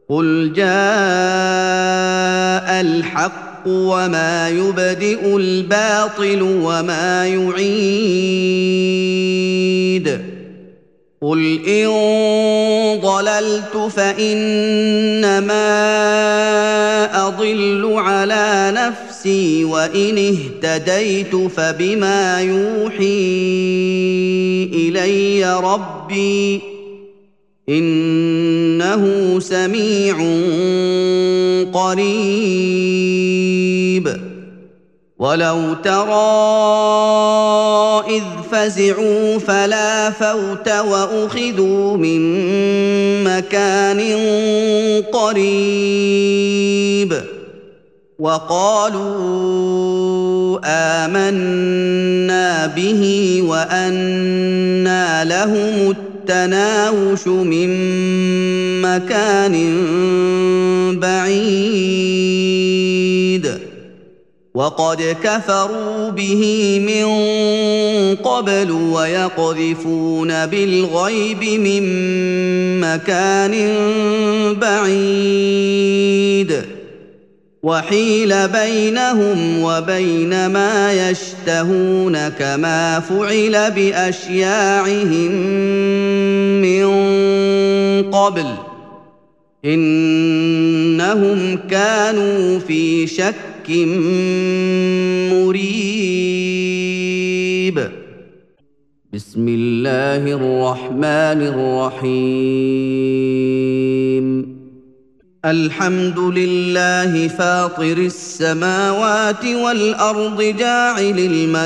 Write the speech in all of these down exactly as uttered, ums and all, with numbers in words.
قل جاء الحق وما يبدئ الباطل وما يعيد قل إن ضللت فإنما أضل على نفسي وإن اهتديت فبما يوحي إلي ربي إنه سميع قريب ولو ترى إذ فزعوا فلا فوت وأخذوا من مكان قريب وقالوا آمنا به وأنى لهم التناوش من مكان بعيد وقد كفروا به من قبل ويقذفون بالغيب من مكان بعيد وحيل بينهم وبين ما يشتهون كما فعل بأشياعهم من قبل إنهم كانوا في شك مريب بسم الله الرحمن الرحيم الحمد لله فاطر السماوات والأرض جاعل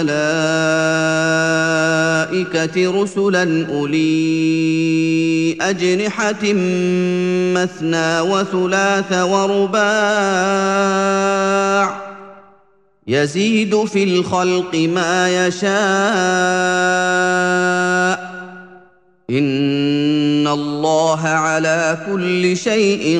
الملائكة رسلا أولي أجنحة مثنى وثلاث ورباع يزيد في الخلق ما يشاء إن الله على كل شيء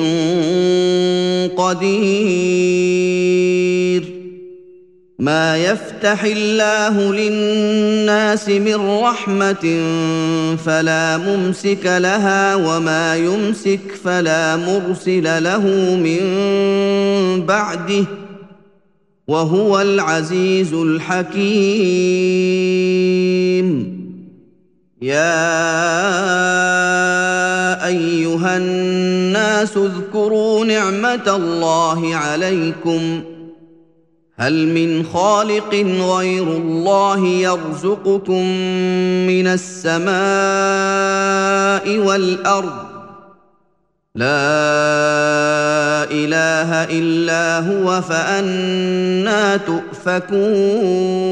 قدير ما يفتح الله للناس من رحمة فلا ممسك لها وما يمسك فلا مرسل له من بعده وهو العزيز الحكيم يا أيها الناس اذكروا نعمة الله عليكم هل من خالق غير الله يرزقكم من السماء والأرض لا إله إلا هو فأنى تؤفكون